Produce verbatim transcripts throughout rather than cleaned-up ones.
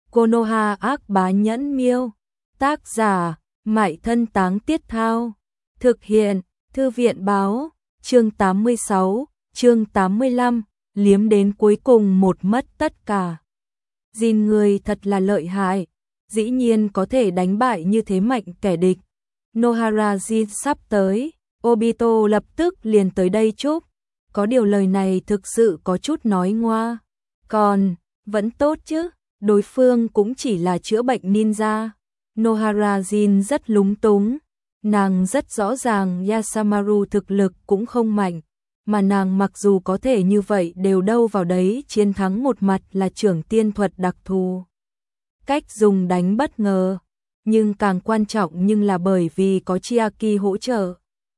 Konoha ác bá nhẫn miêu. Tác giả, Mại Thân Táng Tiết Thao. Thực hiện, Thư viện báo. Chương tám mươi sáu, chương tám mươi lăm, liếm đến cuối cùng một mất tất cả. Jin người thật là lợi hại, dĩ nhiên có thể đánh bại như thế mạnh kẻ địch. Nohara Jin sắp tới, Obito lập tức liền tới đây chúc. Có điều lời này thực sự có chút nói ngoa. Còn, vẫn tốt chứ, đối phương cũng chỉ là chữa bệnh ninja. Nohara Jin rất lúng túng. Nàng rất rõ ràng Yasamaru thực lực cũng không mạnh, mà nàng mặc dù có thể như vậy đều đâu vào đấy chiến thắng một mặt là trưởng tiên thuật đặc thù. Cách dùng đánh bất ngờ, nhưng càng quan trọng nhưng là bởi vì có Chiaki hỗ trợ.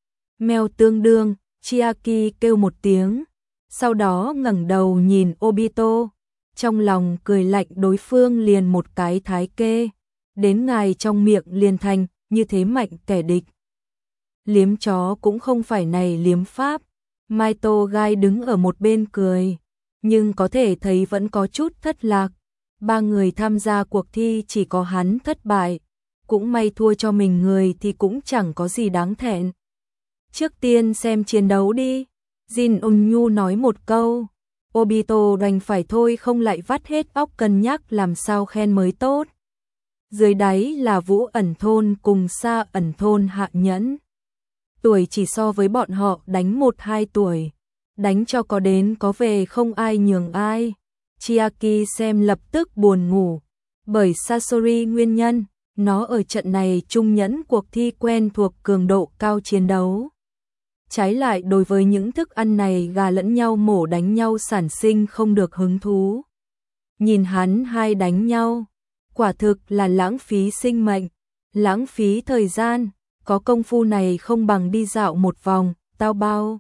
Mèo tương đương, Chiaki kêu một tiếng, sau đó ngẩng đầu nhìn Obito, trong lòng cười lạnh đối phương liền một cái thái kê, đến ngài trong miệng liền thành như thế mạnh kẻ địch. Liếm chó cũng không phải này liếm pháp. Maito Gai đứng ở một bên cười, nhưng có thể thấy vẫn có chút thất lạc. Ba người tham gia cuộc thi chỉ có hắn thất bại, cũng may thua cho mình người thì cũng chẳng có gì đáng thẹn. Trước tiên xem chiến đấu đi, Jin Onnyu nói một câu. Obito đành phải thôi không lại vắt hết óc cân nhắc làm sao khen mới tốt. Dưới đáy là Vũ Ẩn Thôn cùng Sa Ẩn Thôn hạ nhẫn. Tuổi chỉ so với bọn họ đánh một hai tuổi. Đánh cho có đến có về không ai nhường ai. Chiaki xem lập tức buồn ngủ. Bởi Sasori nguyên nhân, nó ở trận này trung nhẫn cuộc thi quen thuộc cường độ cao chiến đấu. Trái lại đối với những thức ăn này gà lẫn nhau mổ đánh nhau sản sinh không được hứng thú. Nhìn hắn hai đánh nhau, quả thực là lãng phí sinh mệnh, lãng phí thời gian, có công phu này không bằng đi dạo một vòng, tao bao.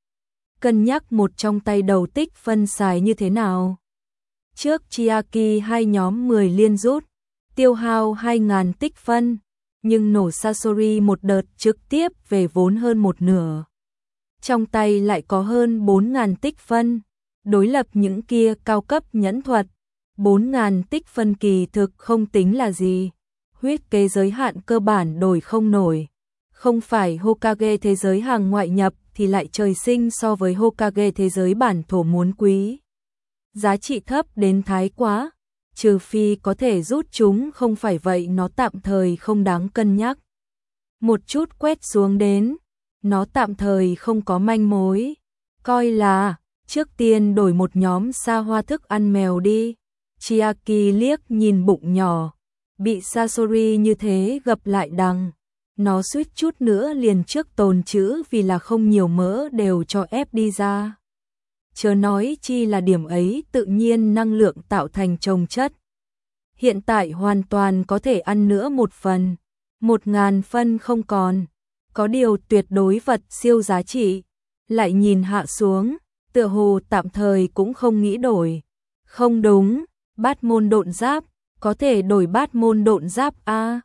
Cân nhắc một trong tay đầu tích phân xài như thế nào. Trước Chiaki hai nhóm mười liên rút, tiêu hao hai nghìn tích phân, nhưng nổ Sasori một đợt trực tiếp về vốn hơn một nửa. Trong tay lại có hơn bốn nghìn tích phân, đối lập những kia cao cấp nhẫn thuật. bốn nghìn tích phân kỳ thực không tính là gì. Huyết kế giới hạn cơ bản đổi không nổi. Không phải Hokage thế giới hàng ngoại nhập thì lại trời sinh so với Hokage thế giới bản thổ muốn quý. Giá trị thấp đến thái quá, trừ phi có thể rút chúng, không phải vậy nó tạm thời không đáng cân nhắc. Một chút quét xuống đến, nó tạm thời không có manh mối. Coi là, trước tiên đổi một nhóm xa hoa thức ăn mèo đi. Chiaki liếc nhìn bụng nhỏ, bị Sasori như thế gập lại đằng. Nó suýt chút nữa liền trước tồn chữ vì là không nhiều mỡ đều cho ép đi ra. Chớ nói chi là điểm ấy tự nhiên năng lượng tạo thành chồng chất. Hiện tại hoàn toàn có thể ăn nữa một phần, một ngàn phân không còn. Có điều tuyệt đối vật siêu giá trị, lại nhìn hạ xuống, tựa hồ tạm thời cũng không nghĩ đổi. Không đúng, bát môn độn giáp, có thể đổi bát môn độn giáp a.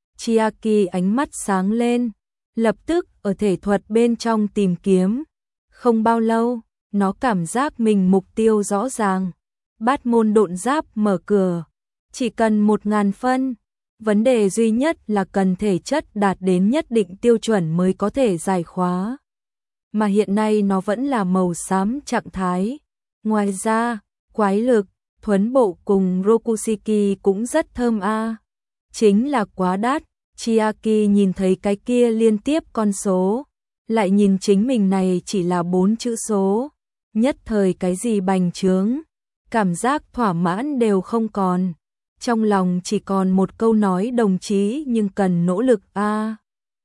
Chiaki ánh mắt sáng lên, lập tức ở thể thuật bên trong tìm kiếm. Không bao lâu, nó cảm giác mình mục tiêu rõ ràng. Bát môn độn giáp mở cửa, chỉ cần một ngàn phân. Vấn đề duy nhất là cần thể chất đạt đến nhất định tiêu chuẩn mới có thể giải khóa. Mà hiện nay nó vẫn là màu xám trạng thái. Ngoài ra, quái lực, thuấn bộ cùng Rokushiki cũng rất thơm a. Chính là quá đắt. Chiaki nhìn thấy cái kia liên tiếp con số, lại nhìn chính mình này chỉ là bốn chữ số, nhất thời cái gì bành trướng, cảm giác thỏa mãn đều không còn. Trong lòng chỉ còn một câu nói đồng chí nhưng cần nỗ lực a. À.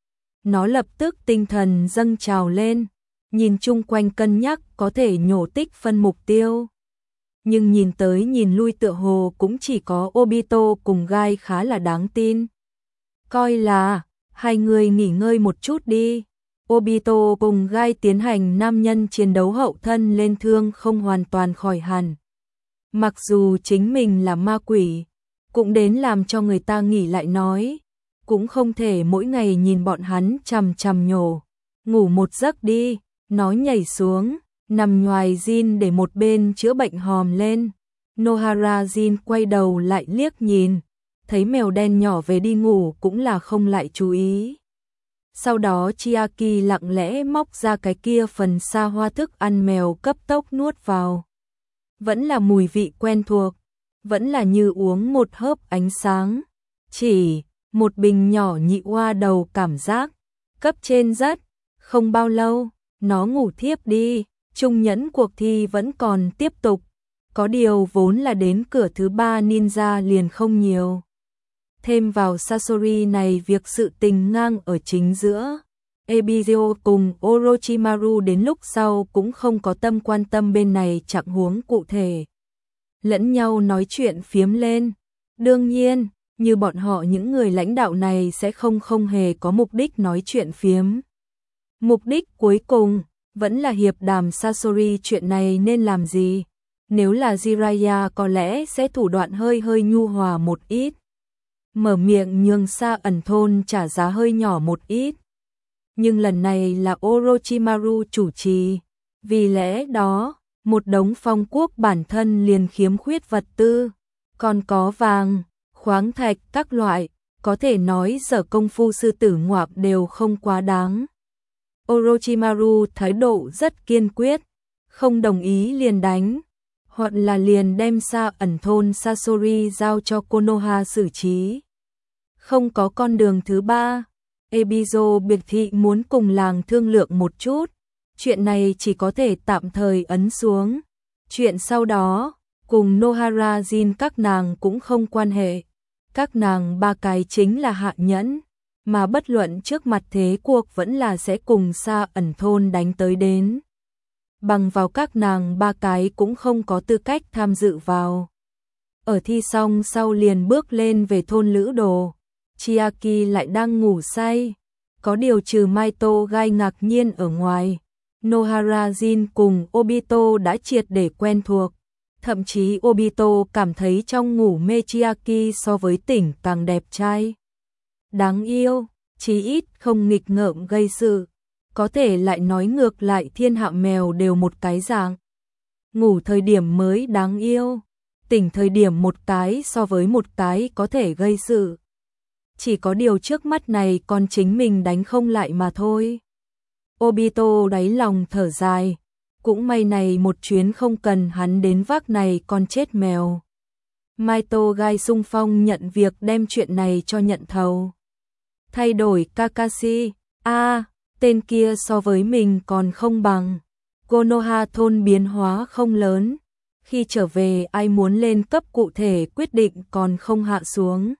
Nó lập tức tinh thần dâng trào lên, nhìn chung quanh cân nhắc có thể nhổ tích phân mục tiêu. Nhưng nhìn tới nhìn lui tựa hồ cũng chỉ có Obito cùng Gai khá là đáng tin. Coi là, hai người nghỉ ngơi một chút đi. Obito cùng Gai tiến hành nam nhân chiến đấu hậu thân lên thương không hoàn toàn khỏi hẳn. Mặc dù chính mình là ma quỷ, cũng đến làm cho người ta nghỉ lại nói. Cũng không thể mỗi ngày nhìn bọn hắn chằm chằm nhổ. Ngủ một giấc đi, nó nhảy xuống, nằm nhoài Jin để một bên chữa bệnh hòm lên. Nohara Jin quay đầu lại liếc nhìn, thấy mèo đen nhỏ về đi ngủ cũng là không lại chú ý. Sau đó Chiaki lặng lẽ móc ra cái kia phần xa hoa thức ăn mèo cấp tốc nuốt vào. Vẫn là mùi vị quen thuộc, vẫn là như uống một hớp ánh sáng. Chỉ một bình nhỏ nhị oa đầu cảm giác, cấp trên rất, không bao lâu, nó ngủ thiếp đi, trung nhẫn cuộc thi vẫn còn tiếp tục. Có điều vốn là đến cửa thứ ba ninja liền không nhiều. Thêm vào Sasori này việc sự tình ngang ở chính giữa. Ebizo cùng Orochimaru đến lúc sau cũng không có tâm quan tâm bên này trạng huống cụ thể. Lẫn nhau nói chuyện phiếm lên. Đương nhiên, như bọn họ những người lãnh đạo này sẽ không không hề có mục đích nói chuyện phiếm. Mục đích cuối cùng vẫn là hiệp đàm Sasori chuyện này nên làm gì. Nếu là Jiraiya có lẽ sẽ thủ đoạn hơi hơi nhu hòa một ít. Mở miệng nhường Sa Ẩn thôn trả giá hơi nhỏ một ít. Nhưng lần này là Orochimaru chủ trì. Vì lẽ đó, một đống phong quốc bản thân liền khiếm khuyết vật tư. Còn có vàng, khoáng thạch các loại, có thể nói sở công phu sư tử ngoạc đều không quá đáng. Orochimaru thái độ rất kiên quyết, không đồng ý liền đánh. Hoặc là liền đem Sa Ẩn thôn Sasori giao cho Konoha xử trí. Không có con đường thứ ba. Ebizo biệt thị muốn cùng làng thương lượng một chút. Chuyện này chỉ có thể tạm thời ấn xuống. Chuyện sau đó, cùng Nohara Jin các nàng cũng không quan hệ. Các nàng ba cái chính là hạ nhẫn. Mà bất luận trước mặt thế cuộc vẫn là sẽ cùng Sa Ẩn thôn đánh tới đến. Bằng vào các nàng ba cái cũng không có tư cách tham dự vào. Ở thi xong sau liền bước lên về thôn Lữ Đồ. Chiaki lại đang ngủ say. Có điều trừ Maito gai ngạc nhiên ở ngoài. Nohara Jin cùng Obito đã triệt để quen thuộc. Thậm chí Obito cảm thấy trong ngủ mê Chiaki so với tỉnh càng đẹp trai. Đáng yêu, chí ít không nghịch ngợm gây sự. Có thể lại nói ngược lại thiên hạ mèo đều một cái dạng. Ngủ thời điểm mới đáng yêu, tỉnh thời điểm một cái so với một cái có thể gây sự. Chỉ có điều trước mắt này con chính mình đánh không lại mà thôi. Obito đáy lòng thở dài, cũng may này một chuyến không cần hắn đến vác này con chết mèo. Maito gai sung phong nhận việc đem chuyện này cho nhận thầu. Thay đổi Kakashi, a à, tên kia so với mình còn không bằng. Konoha thôn biến hóa không lớn. Khi trở về ai muốn lên cấp cụ thể quyết định còn không hạ xuống.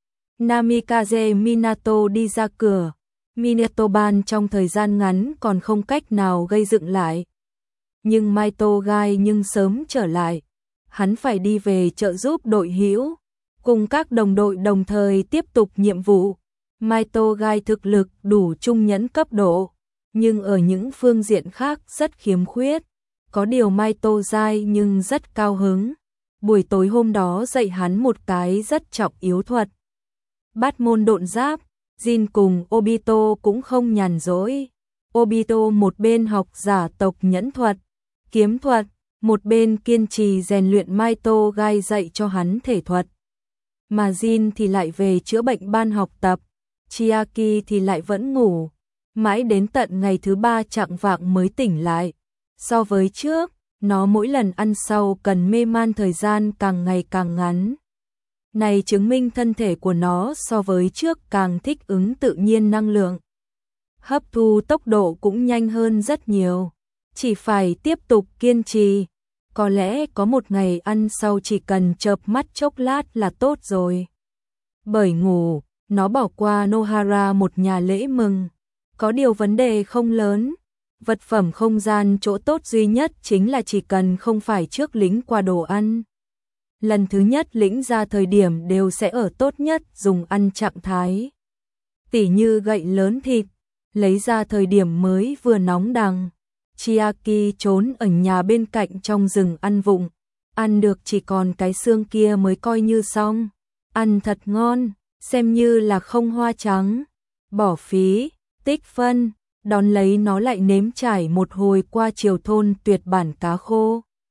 Namikaze Minato đi ra cửa. Minatoban trong thời gian ngắn còn không cách nào gây dựng lại. Nhưng Maito gai nhưng sớm trở lại. Hắn phải đi về trợ giúp đội hữu. Cùng các đồng đội đồng thời tiếp tục nhiệm vụ. Maito gai thực lực đủ trung nhẫn cấp độ, nhưng ở những phương diện khác rất khiếm khuyết. Có điều Maito gai nhưng rất cao hứng. Buổi tối hôm đó dạy hắn một cái rất trọng yếu thuật. Bát môn độn giáp, Jin cùng Obito cũng không nhàn rỗi. Obito một bên học giả tộc nhẫn thuật, kiếm thuật, một bên kiên trì rèn luyện Maito gai dạy cho hắn thể thuật. Mà Jin thì lại về chữa bệnh ban học tập. Chiaki thì lại vẫn ngủ, mãi đến tận ngày thứ ba chạng vạng mới tỉnh lại. So với trước, nó mỗi lần ăn sau cần mê man thời gian càng ngày càng ngắn. Này chứng minh thân thể của nó so với trước càng thích ứng tự nhiên năng lượng. Hấp thu tốc độ cũng nhanh hơn rất nhiều. Chỉ phải tiếp tục kiên trì. Có lẽ có một ngày ăn sau chỉ cần chợp mắt chốc lát là tốt rồi. Bởi ngủ, nó bỏ qua Nohara một nhà lễ mừng. Có điều vấn đề không lớn. Vật phẩm không gian chỗ tốt duy nhất chính là chỉ cần không phải trước lĩnh qua đồ ăn. Lần thứ nhất lĩnh ra thời điểm đều sẽ ở tốt nhất dùng ăn trạng thái. Tỉ như gậy lớn thịt, lấy ra thời điểm mới vừa nóng đằng. Chiaki trốn ở nhà bên cạnh trong rừng ăn vụng. Ăn được chỉ còn cái xương kia mới coi như xong. Ăn thật ngon, xem như là không hoa trắng. Bỏ phí, tích phân, đón lấy nó lại nếm trải một hồi qua chiều thôn tuyệt bản cá khô.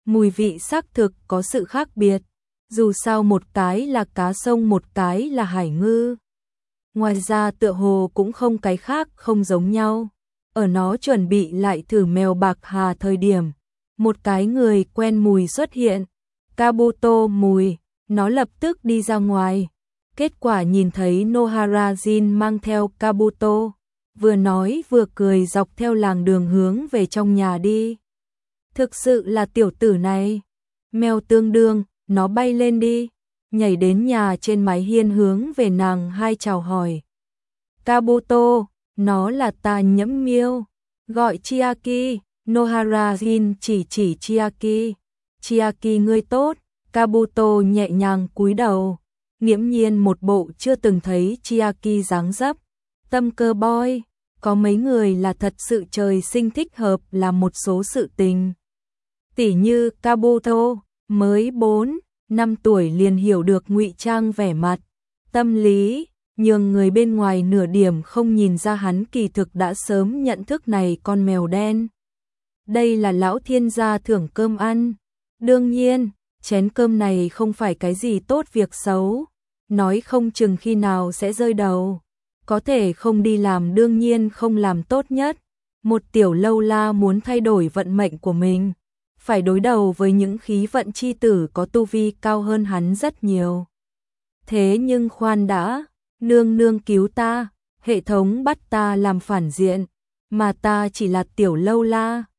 mùi vị xác thực có sự khác biệt, dù sao một cái là cá sông một cái là hải ngư. Ngoài ra tựa hồ cũng không cái khác không giống nhau. Ở nó chuẩn bị lại thử mèo bạc hà thời điểm, một cái người quen mùi xuất hiện, Kabuto mùi, nó lập tức đi ra ngoài. Kết quả nhìn thấy Nohara Jin mang theo Kabuto, vừa nói vừa cười dọc theo làng đường hướng về trong nhà đi. Thực sự là tiểu tử này, mèo tương đương, nó bay lên đi, nhảy đến nhà trên mái hiên hướng về nàng hai chào hỏi. Kabuto, nó là ta Nhẫm Miêu, gọi Chiaki, Nohara Jin chỉ chỉ Chiaki. Chiaki ngươi tốt, Kabuto nhẹ nhàng cúi đầu, nghiễm nhiên một bộ chưa từng thấy Chiaki dáng dấp. Tâm cơ boy, có mấy người là thật sự trời sinh thích hợp là một số sự tình. Tỉ như Kabuto, mới bốn, năm tuổi liền hiểu được ngụy trang vẻ mặt, tâm lý, nhường người bên ngoài nửa điểm không nhìn ra hắn kỳ thực đã sớm nhận thức này con mèo đen. Đây là lão thiên gia thưởng cơm ăn. Đương nhiên, chén cơm này không phải cái gì tốt việc xấu, nói không chừng khi nào sẽ rơi đầu. Có thể không đi làm đương nhiên không làm tốt nhất. Một tiểu lâu la muốn thay đổi vận mệnh của mình, phải đối đầu với những khí vận chi tử có tu vi cao hơn hắn rất nhiều. Thế nhưng khoan đã, nương nương cứu ta, hệ thống bắt ta làm phản diện, mà ta chỉ là tiểu lâu la.